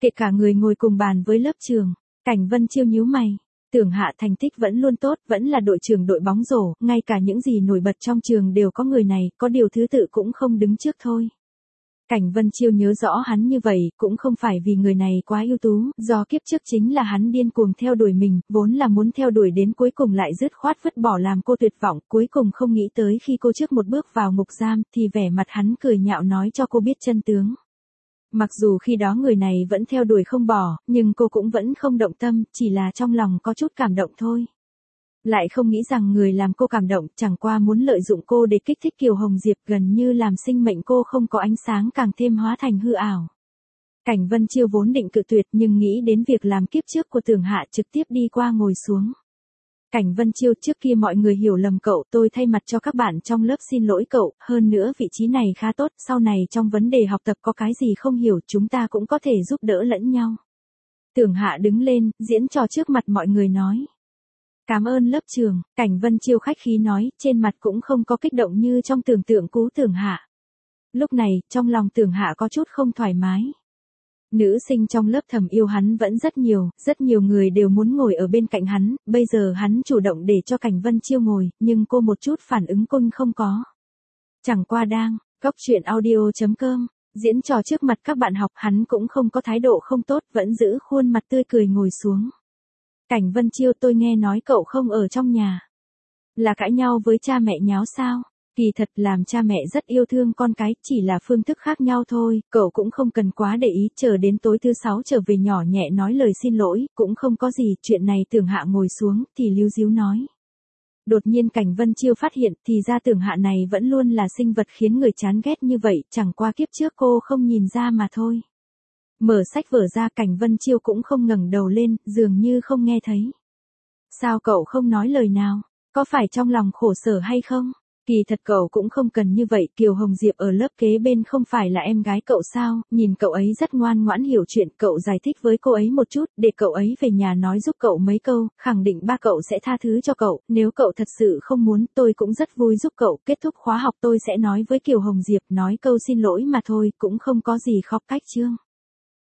Kể cả người ngồi cùng bàn với lớp trường. Cảnh Vân Chiêu nhíu mày. Tưởng Hạ thành tích vẫn luôn tốt, vẫn là đội trưởng đội bóng rổ, ngay cả những gì nổi bật trong trường đều có người này, có điều thứ tự cũng không đứng trước thôi. Cảnh Vân Chiêu nhớ rõ hắn như vậy, cũng không phải vì người này quá ưu tú, do kiếp trước chính là hắn điên cuồng theo đuổi mình, vốn là muốn theo đuổi đến cuối cùng lại dứt khoát vứt bỏ làm cô tuyệt vọng, cuối cùng không nghĩ tới khi cô trước một bước vào ngục giam, thì vẻ mặt hắn cười nhạo nói cho cô biết chân tướng. Mặc dù khi đó người này vẫn theo đuổi không bỏ, nhưng cô cũng vẫn không động tâm, chỉ là trong lòng có chút cảm động thôi. Lại không nghĩ rằng người làm cô cảm động chẳng qua muốn lợi dụng cô để kích thích Kiều Hồng Diệp, gần như làm sinh mệnh cô không có ánh sáng càng thêm hóa thành hư ảo. Cảnh Vân Chiêu vốn định cự tuyệt nhưng nghĩ đến việc làm kiếp trước của Tưởng Hạ trực tiếp đi qua ngồi xuống. Cảnh Vân Chiêu, trước kia mọi người hiểu lầm cậu, tôi thay mặt cho các bạn trong lớp xin lỗi cậu, hơn nữa vị trí này khá tốt, sau này trong vấn đề học tập có cái gì không hiểu chúng ta cũng có thể giúp đỡ lẫn nhau. Tưởng Hạ đứng lên, diễn trò trước mặt mọi người nói. Cảm ơn lớp trường, Cảnh Vân Chiêu khách khí nói, trên mặt cũng không có kích động như trong tưởng tượng cú Tưởng Hạ. Lúc này, trong lòng Tưởng Hạ có chút không thoải mái. Nữ sinh trong lớp thầm yêu hắn vẫn rất nhiều người đều muốn ngồi ở bên cạnh hắn, bây giờ hắn chủ động để cho Cảnh Vân Chiêu ngồi, nhưng cô một chút phản ứng côn không có. Chẳng qua đang, góc chuyện audio.com, diễn trò trước mặt các bạn học, hắn cũng không có thái độ không tốt, vẫn giữ khuôn mặt tươi cười ngồi xuống. Cảnh Vân Chiêu, tôi nghe nói cậu không ở trong nhà. Là cãi nhau với cha mẹ nháo sao? Kỳ thật làm cha mẹ rất yêu thương con cái, chỉ là phương thức khác nhau thôi, cậu cũng không cần quá để ý, chờ đến tối thứ 6 trở về nhỏ nhẹ nói lời xin lỗi, cũng không có gì, chuyện này. Tưởng Hạ ngồi xuống, thì líu díu nói. Đột nhiên Cảnh Vân Chiêu phát hiện, thì ra Tưởng Hạ này vẫn luôn là sinh vật khiến người chán ghét như vậy, chẳng qua kiếp trước cô không nhìn ra mà thôi. Mở sách vở ra, Cảnh Vân Chiêu cũng không ngẩng đầu lên, dường như không nghe thấy. Sao cậu không nói lời nào? Có phải trong lòng khổ sở hay không? Kỳ thật cậu cũng không cần như vậy, Kiều Hồng Diệp ở lớp kế bên không phải là em gái cậu sao, nhìn cậu ấy rất ngoan ngoãn hiểu chuyện, cậu giải thích với cô ấy một chút, để cậu ấy về nhà nói giúp cậu mấy câu, khẳng định ba cậu sẽ tha thứ cho cậu, nếu cậu thật sự không muốn, tôi cũng rất vui giúp cậu, kết thúc khóa học tôi sẽ nói với Kiều Hồng Diệp, nói câu xin lỗi mà thôi, cũng không có gì khó cách chương.